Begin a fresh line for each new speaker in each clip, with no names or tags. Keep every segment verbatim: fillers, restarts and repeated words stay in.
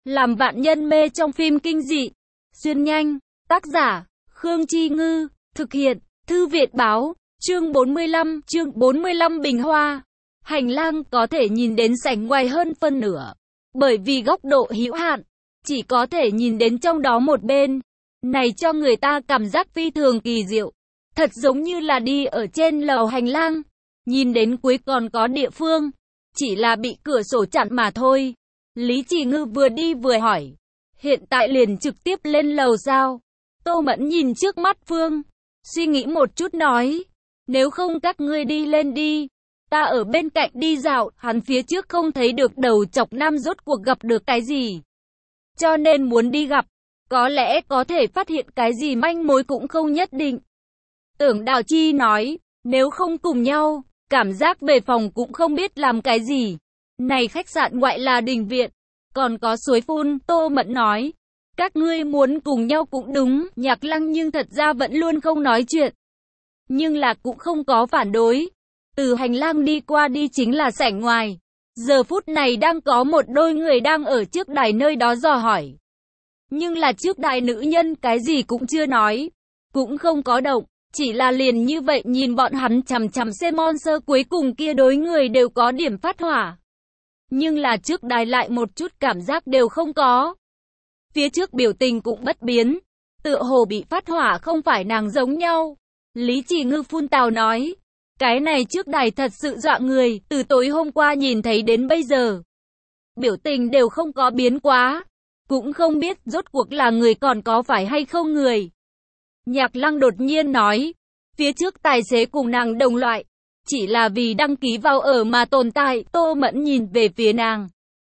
Làm vạn nhân mê trong phim kinh dị. Xuyên nhanh. Tác giả, Khương Chi Ngư. Thực hiện, Thư Việt Báo. Chương bốn mươi lăm, chương bốn mươi lăm Bình Hoa. Hành lang có thể nhìn đến sảnh ngoài hơn phân nửa. Bởi vì góc độ hữu hạn, chỉ có thể nhìn đến trong đó một bên. Này cho người ta cảm giác phi thường kỳ diệu. Thật giống như là đi ở trên lầu hành lang. Nhìn đến cuối còn có địa phương. Chỉ là bị cửa sổ chặn mà thôi. Lý Chỉ Ngư vừa đi vừa hỏi. Hiện tại liền trực tiếp lên lầu sao? Tô Mẫn nhìn trước mắt Phương. Suy nghĩ một chút nói. Nếu không các ngươi đi lên đi. Ta ở bên cạnh đi dạo. Hắn phía trước không thấy được đầu chọc nam rốt cuộc gặp được cái gì. Cho nên muốn đi gặp. Có lẽ có thể phát hiện cái gì manh mối cũng không nhất định. Tưởng Đào Chi nói. Nếu không cùng nhau, cảm giác về phòng cũng không biết làm cái gì. Này khách sạn ngoại là đình viện, còn có suối phun. Tô Mẫn nói. Các ngươi muốn cùng nhau cũng đúng. Nhạc Lăng nhưng thật ra vẫn luôn không nói chuyện. Nhưng là cũng không có phản đối. Từ hành lang đi qua đi chính là sảnh ngoài. Giờ phút này đang có một đôi người đang ở trước đài nơi đó dò hỏi. Nhưng là trước đài nữ nhân cái gì cũng chưa nói. Cũng không có động. Chỉ là liền như vậy nhìn bọn hắn chằm chằm xem monster cuối cùng kia đối người đều có điểm phát hỏa. Nhưng là trước đài lại một chút cảm giác đều không có. Phía trước biểu tình cũng bất biến. Tựa hồ bị phát hỏa không phải nàng giống nhau. Lý Chỉ Ngư phun tào nói. Cái này trước đài thật sự dọa người. Từ tối hôm qua nhìn thấy đến bây giờ. Biểu tình đều không có biến quá. Cũng không biết rốt cuộc là người còn có phải hay không người. Nhạc Lăng đột nhiên nói. Phía trước tài xế cùng nàng đồng loại. Chỉ là vì đăng ký vào ở mà tồn tại. Tô Mẫn nhìn về phía nàng.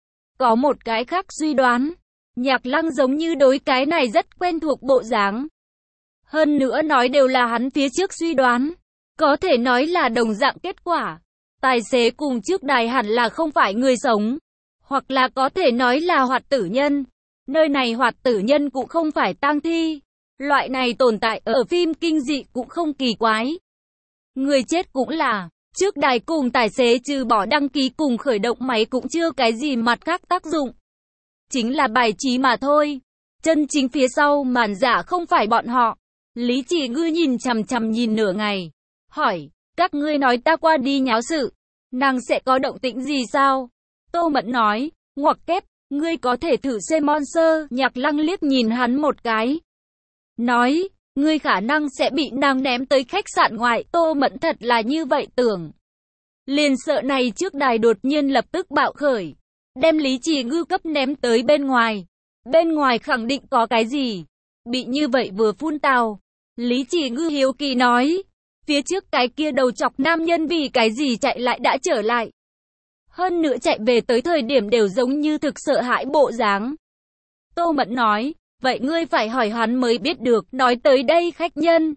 Có một cái khác suy đoán. Nhạc Lăng giống như đối cái này rất quen thuộc bộ dáng. Hơn nữa nói đều là hắn phía trước suy đoán. Có thể nói là đồng dạng kết quả. Tài xế cùng trước đài hẳn là không phải người sống. Hoặc là có thể nói là hoạt tử nhân. Nơi này hoạt tử nhân cũng không phải tang thi. Loại này tồn tại ở phim kinh dị cũng không kỳ quái. Người chết cũng là. Trước đài cùng tài xế trừ bỏ đăng ký cùng khởi động máy cũng chưa cái gì mặt khác tác dụng. Chính là bài trí mà thôi. Chân chính phía sau màn giả không phải bọn họ. Lý Chỉ Ngư nhìn chằm chằm nhìn nửa ngày. Hỏi, các ngươi nói ta qua đi nháo sự. Nàng sẽ có động tĩnh gì sao? Tô Mẫn nói, ngoặc kép, ngươi có thể thử xem monster. Nhạc Lăng liếc nhìn hắn một cái. Nói, ngươi khả năng sẽ bị nàng ném tới khách sạn ngoại. Tô Mẫn thật là như vậy tưởng. Liền sợ này trước đài đột nhiên lập tức bạo khởi. Đem Lý Chỉ Ngư cấp ném tới bên ngoài. Bên ngoài khẳng định có cái gì. Bị như vậy vừa phun tào. Lý Chỉ Ngư hiếu kỳ nói. Phía trước cái kia đầu chọc nam nhân vì cái gì chạy lại đã trở lại. Hơn nữa chạy về tới thời điểm đều giống như thực sợ hãi bộ dáng. Tô Mẫn nói. Vậy ngươi phải hỏi hắn mới biết được. Nói tới đây khách nhân.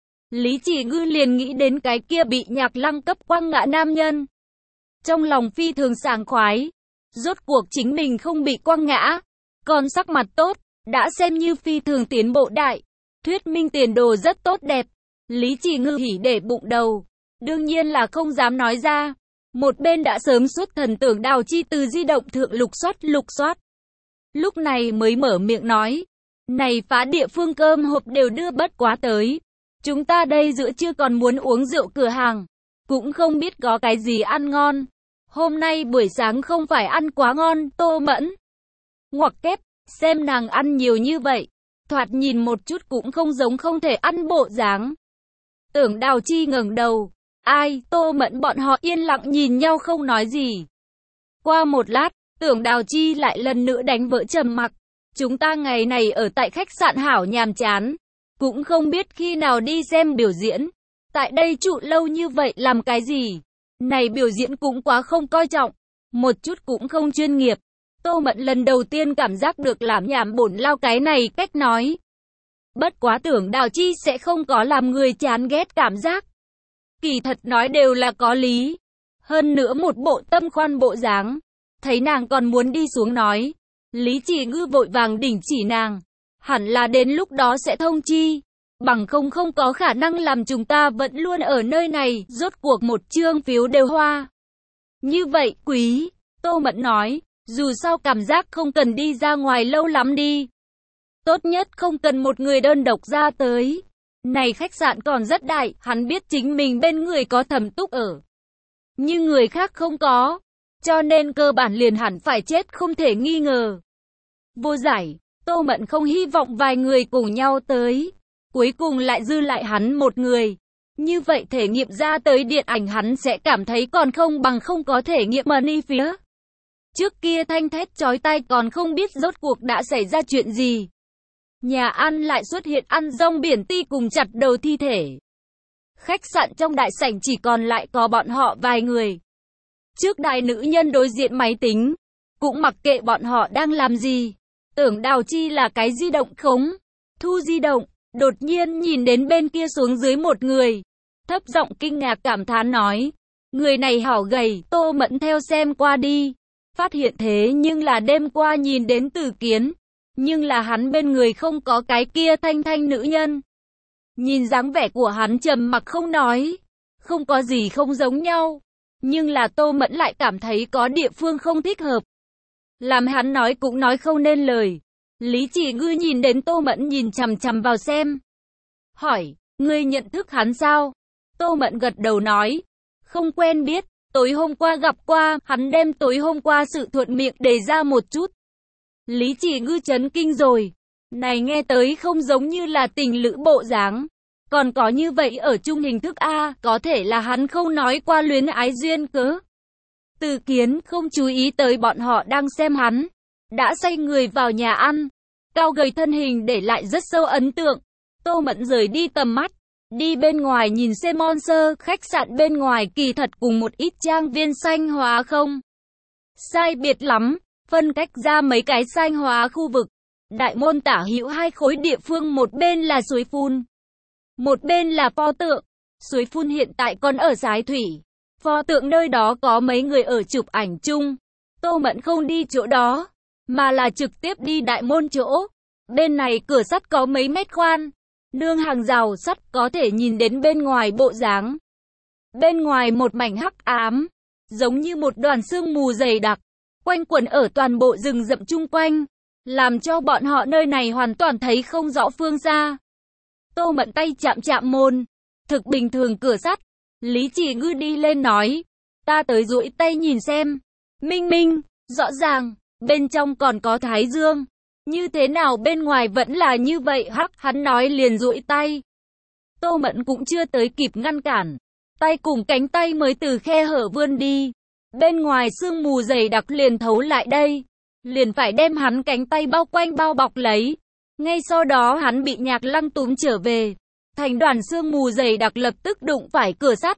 Lý Chỉ Ngư liền nghĩ đến cái kia bị Nhạc Lăng cấp quăng ngã nam nhân. Trong lòng phi thường sảng khoái. Rốt cuộc chính mình không bị quăng ngã. Còn sắc mặt tốt. Đã xem như phi thường tiến bộ đại. Thuyết minh tiền đồ rất tốt đẹp. Lý Chỉ Ngư hỉ để bụng đầu. Đương nhiên là không dám nói ra. Một bên đã sớm xuất thần Tưởng Đào Chi từ di động thượng lục soát lục soát. Lúc này mới mở miệng nói. Này phá địa phương cơm hộp đều đưa bất quá tới. Chúng ta đây giữa trưa còn muốn uống rượu cửa hàng. Cũng không biết có cái gì ăn ngon. Hôm nay buổi sáng không phải ăn quá ngon. Tô Mẫn. Ngoặc kép, xem nàng ăn nhiều như vậy. Thoạt nhìn một chút cũng không giống không thể ăn bộ dáng. Tưởng Đào Chi ngẩng đầu. Ai? Tô Mẫn bọn họ yên lặng nhìn nhau không nói gì. Qua một lát, Tưởng Đào Chi lại lần nữa đánh vỡ trầm mặc. Chúng ta ngày này ở tại khách sạn hảo nhàm chán. Cũng không biết khi nào đi xem biểu diễn. Tại đây trụ lâu như vậy làm cái gì? Này biểu diễn cũng quá không coi trọng. Một chút cũng không chuyên nghiệp. Tô Mẫn lần đầu tiên cảm giác được làm nhảm bổn lao cái này cách nói. Bất quá Tưởng Đào Chi sẽ không có làm người chán ghét cảm giác. Kỳ thật nói đều là có lý. Hơn nữa một bộ tâm khoan bộ dáng. Thấy nàng còn muốn đi xuống nói. Lý Chỉ Ngư vội vàng đỉnh chỉ nàng. Hẳn là đến lúc đó sẽ thông chi. Bằng không không có khả năng làm chúng ta vẫn luôn ở nơi này. Rốt cuộc một chương phiếu đều hoa. Như vậy quý. Tô Mẫn nói. Dù sao cảm giác không cần đi ra ngoài lâu lắm đi. Tốt nhất không cần một người đơn độc ra tới. Này khách sạn còn rất đại, hắn biết chính mình bên người có Thẩm Túc ở. Nhưng người khác không có. Cho nên cơ bản liền hẳn phải chết không thể nghi ngờ. Vô giải, Tô Mẫn không hy vọng vài người cùng nhau tới. Cuối cùng lại dư lại hắn một người. Như vậy thể nghiệm ra tới điện ảnh hắn sẽ cảm thấy còn không bằng không có thể nghiệm money phía. Trước kia thanh thét chói tai còn không biết rốt cuộc đã xảy ra chuyện gì. Nhà ăn lại xuất hiện ăn rong biển ti cùng chặt đầu thi thể. Khách sạn trong đại sảnh chỉ còn lại có bọn họ vài người. Trước đại nữ nhân đối diện máy tính, cũng mặc kệ bọn họ đang làm gì. Tưởng Đào Chi là cái di động khống, thu di động, đột nhiên nhìn đến bên kia xuống dưới một người. Thấp giọng kinh ngạc cảm thán nói, người này hảo gầy, Tô Mẫn theo xem qua đi. Phát hiện thế nhưng là đêm qua nhìn đến Từ Kiến. Nhưng là hắn bên người không có cái kia thanh thanh nữ nhân. Nhìn dáng vẻ của hắn trầm mặc không nói. Không có gì không giống nhau. Nhưng là Tô Mẫn lại cảm thấy có địa phương không thích hợp. Làm hắn nói cũng nói không nên lời. Lý Chỉ Ngư nhìn đến Tô Mẫn nhìn chằm chằm vào xem. Hỏi, ngươi nhận thức hắn sao? Tô Mẫn gật đầu nói. Không quen biết, tối hôm qua gặp qua, hắn đem tối hôm qua sự thuận miệng đề ra một chút. Lý Chỉ Ngư chấn kinh rồi. Này nghe tới không giống như là tình lữ bộ dáng. Còn có như vậy ở chung hình thức A, có thể là hắn không nói qua luyến ái duyên cớ. Từ Kiến không chú ý tới bọn họ đang xem hắn. Đã xoay người vào nhà ăn. Cao gầy thân hình để lại rất sâu ấn tượng. Tô Mẫn rời đi tầm mắt. Đi bên ngoài nhìn xem Monster, khách sạn bên ngoài kỳ thật cùng một ít trang viên xanh hóa không sai biệt lắm. Phân cách ra mấy cái xanh hóa khu vực. Đại môn tả hữu hai khối địa phương, một bên là suối phun, một bên là pho tượng. Suối phun hiện tại còn ở Sái Thủy. Pho tượng nơi đó có mấy người ở chụp ảnh chung. Tô Mẫn không đi chỗ đó, mà là trực tiếp đi đại môn chỗ. Bên này cửa sắt có mấy mét khoan. Nương hàng rào sắt có thể nhìn đến bên ngoài bộ dáng. Bên ngoài một mảnh hắc ám, giống như một đoàn sương mù dày đặc. Quanh quẩn ở toàn bộ rừng rậm chung quanh, làm cho bọn họ nơi này hoàn toàn thấy không rõ phương xa. Tô Mẫn tay chạm chạm môn, thực bình thường cửa sắt. Lý Chỉ Ngư đi lên nói, ta tới duỗi tay nhìn xem. Minh Minh, rõ ràng, bên trong còn có thái dương. Như thế nào bên ngoài vẫn là như vậy hắc, hắn nói liền duỗi tay. Tô Mẫn cũng chưa tới kịp ngăn cản, tay cùng cánh tay mới từ khe hở vươn đi. Bên ngoài sương mù dày đặc liền thấu lại đây, liền phải đem hắn cánh tay bao quanh bao bọc lấy. Ngay sau đó hắn bị Nhạc Lăng túm trở về, thành đoàn sương mù dày đặc lập tức đụng phải cửa sắt,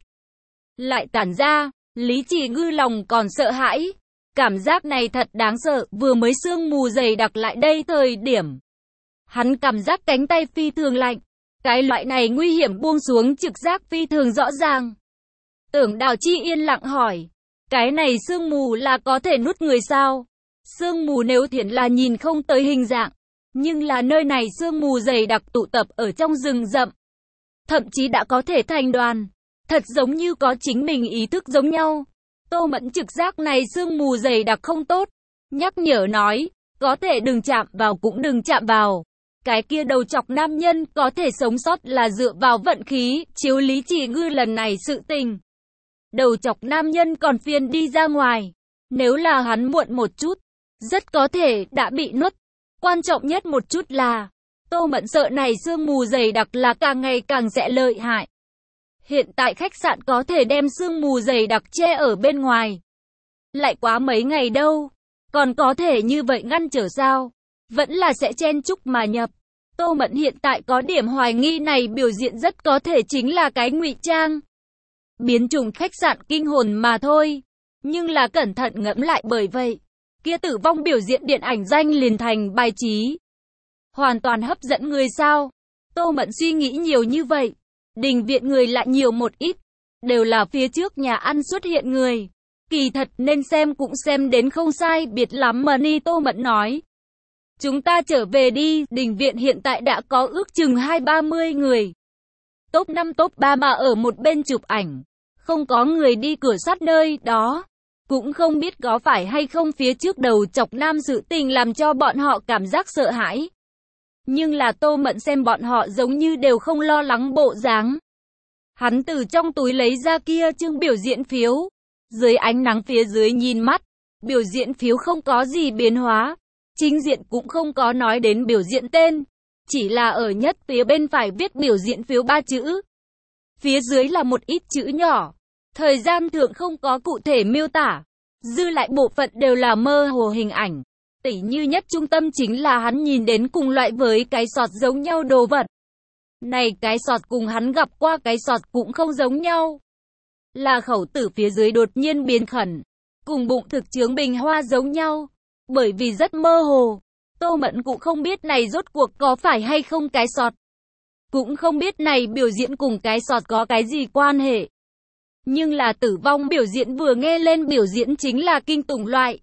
lại tản ra. Lý Chỉ Ngư lòng còn sợ hãi, cảm giác này thật đáng sợ. Vừa mới sương mù dày đặc lại đây thời điểm, hắn cảm giác cánh tay phi thường lạnh. Cái loại này nguy hiểm buông xuống trực giác phi thường rõ ràng. Tưởng Đào Chi yên lặng hỏi, cái này sương mù là có thể nuốt người sao? Sương mù nếu thiện là nhìn không tới hình dạng, nhưng là nơi này sương mù dày đặc tụ tập ở trong rừng rậm, thậm chí đã có thể thành đoàn, thật giống như có chính mình ý thức giống nhau. Tô Mẫn trực giác này sương mù dày đặc không tốt, nhắc nhở nói, có thể đừng chạm vào cũng đừng chạm vào. Cái kia đầu chọc nam nhân có thể sống sót là dựa vào vận khí, chiếu Lý Chỉ Ngư lần này sự tình. Đầu chọc nam nhân còn phiền đi ra ngoài. Nếu là hắn muộn một chút, rất có thể đã bị nuốt. Quan trọng nhất một chút là, Tô Mẫn sợ này sương mù dày đặc là càng ngày càng sẽ lợi hại. Hiện tại khách sạn có thể đem sương mù dày đặc che ở bên ngoài. Lại quá mấy ngày đâu, còn có thể như vậy ngăn trở sao? Vẫn là sẽ chen chúc mà nhập. Tô Mẫn hiện tại có điểm hoài nghi này biểu diễn rất có thể chính là cái ngụy trang. Biến chủng khách sạn kinh hồn mà thôi. Nhưng là cẩn thận ngẫm lại, bởi vậy, kia tử vong biểu diễn điện ảnh danh liền thành bài trí. Hoàn toàn hấp dẫn người sao? Tô Mẫn suy nghĩ nhiều như vậy. Đình viện người lại nhiều một ít. Đều là phía trước nhà ăn xuất hiện người. Kỳ thật nên xem cũng xem đến không sai biệt lắm mà ni. Tô Mẫn nói, chúng ta trở về đi. Đình viện hiện tại đã có ước chừng hai ba mươi người. Top năm top ba mà ở một bên chụp ảnh. Không có người đi cửa sắt nơi đó. Cũng không biết có phải hay không phía trước đầu chọc nam sự tình làm cho bọn họ cảm giác sợ hãi. Nhưng là Tô Mẫn xem bọn họ giống như đều không lo lắng bộ dáng. Hắn từ trong túi lấy ra kia chương biểu diễn phiếu. Dưới ánh nắng phía dưới nhìn mắt, biểu diễn phiếu không có gì biến hóa. Chính diện cũng không có nói đến biểu diễn tên. Chỉ là ở nhất phía bên phải viết biểu diễn phiếu ba chữ. Phía dưới là một ít chữ nhỏ. Thời gian thượng không có cụ thể miêu tả. Dư lại bộ phận đều là mơ hồ hình ảnh. Tỉ như nhất trung tâm chính là hắn nhìn đến cùng loại với cái sọt giống nhau đồ vật. Này cái sọt cùng hắn gặp qua cái sọt cũng không giống nhau. Là khẩu tử phía dưới đột nhiên biến khẩn. Cùng bụng thực chướng bình hoa giống nhau. Bởi vì rất mơ hồ. Tô Mẫn cũng không biết này rốt cuộc có phải hay không cái sọt. Cũng không biết này biểu diễn cùng cái sọt có cái gì quan hệ. Nhưng là tử vong biểu diễn vừa nghe lên biểu diễn chính là kinh tủng loại.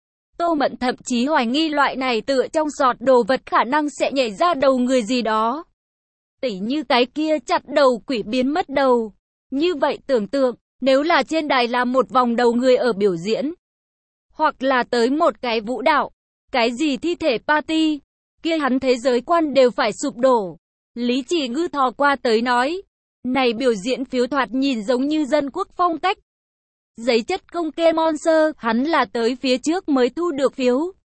Tô Mẫn thậm chí hoài nghi loại này tựa trong sọt đồ vật khả năng sẽ nhảy ra đầu người gì đó. Tỉ như cái kia chặt đầu quỷ biến mất đầu. Như vậy tưởng tượng, nếu là trên đài là một vòng đầu người ở biểu diễn. Hoặc là tới một cái vũ đạo. Cái gì thi thể party. Kia hắn thế giới quan đều phải sụp đổ. Lý Chỉ Ngư thò qua tới nói. Này biểu diễn phiếu thoạt nhìn giống như dân quốc phong cách. Giấy chất không kê monster, hắn là tới phía trước mới thu được phiếu.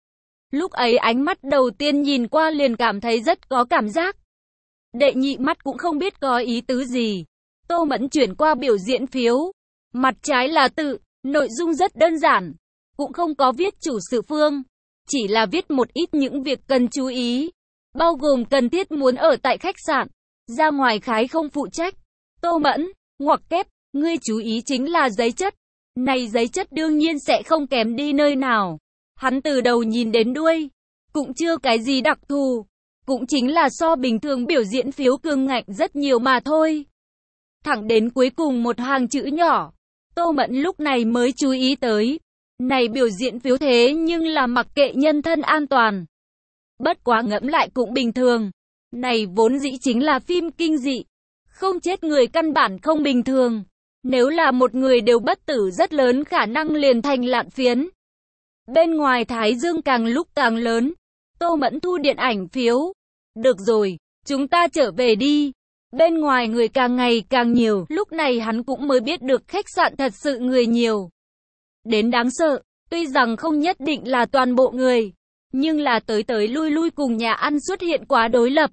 Lúc ấy ánh mắt đầu tiên nhìn qua liền cảm thấy rất có cảm giác. Đệ nhị mắt cũng không biết có ý tứ gì. Tô Mẫn chuyển qua biểu diễn phiếu. Mặt trái là tự, nội dung rất đơn giản. Cũng không có viết chủ sự phương. Chỉ là viết một ít những việc cần chú ý. Bao gồm cần thiết muốn ở tại khách sạn. Ra ngoài khái không phụ trách. Tô Mẫn, ngoặc kép, ngươi chú ý chính là giấy chất. Này giấy chất đương nhiên sẽ không kém đi nơi nào. Hắn từ đầu nhìn đến đuôi. Cũng chưa cái gì đặc thù. Cũng chính là so bình thường biểu diễn phiếu cường ngạnh rất nhiều mà thôi. Thẳng đến cuối cùng một hàng chữ nhỏ. Tô Mẫn lúc này mới chú ý tới. Này biểu diễn phiếu thế nhưng là mặc kệ nhân thân an toàn. Bất quá ngẫm lại cũng bình thường. Này vốn dĩ chính là phim kinh dị. Không chết người căn bản không bình thường. Nếu là một người đều bất tử rất lớn khả năng liền thành lạn phiến. Bên ngoài thái dương càng lúc càng lớn. Tô Mẫn thu điện ảnh phiếu. Được rồi, chúng ta trở về đi. Bên ngoài người càng ngày càng nhiều. Lúc này hắn cũng mới biết được khách sạn thật sự người nhiều. Đến đáng sợ. Tuy rằng không nhất định là toàn bộ người. Nhưng là tới tới lui lui cùng nhà ăn xuất hiện quá đối lập.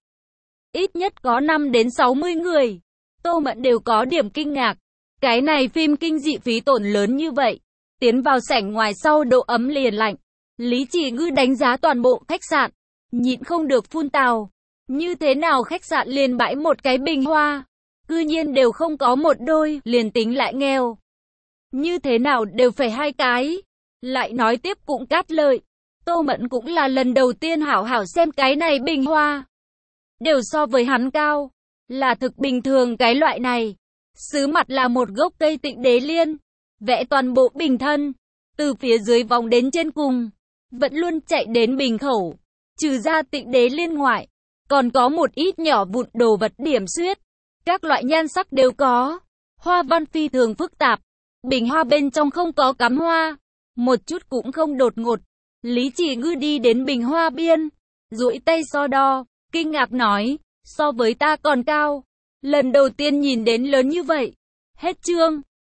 Ít nhất có năm đến sáu mươi người. Tô Mẫn đều có điểm kinh ngạc. Cái này phim kinh dị phí tổn lớn như vậy. Tiến vào sảnh ngoài sau độ ấm liền lạnh. Lý Chỉ Ngư đánh giá toàn bộ khách sạn. Nhịn không được phun tào. Như thế nào khách sạn liền bãi một cái bình hoa. Cư nhiên đều không có một đôi, liền tính lại nghèo. Như thế nào đều phải hai cái. Lại nói tiếp cũng cát lợi. Tô Mẫn cũng là lần đầu tiên hảo hảo xem cái này bình hoa. Đều so với hắn cao. Là thực bình thường cái loại này. Sứ mặt là một gốc cây Tịnh Đế Liên. Vẽ toàn bộ bình thân. Từ phía dưới vòng đến trên cùng. Vẫn luôn chạy đến bình khẩu. Trừ ra Tịnh Đế Liên ngoại. Còn có một ít nhỏ vụn đồ vật điểm xuyết. Các loại nhan sắc đều có. Hoa văn phi thường phức tạp. Bình hoa bên trong không có cắm hoa. Một chút cũng không đột ngột. Lý Chỉ Ngư đi đến bình hoa biên. Duỗi tay so đo. Kinh ngạc nói. So với ta còn cao. Lần đầu tiên nhìn đến lớn như vậy. Hết chương.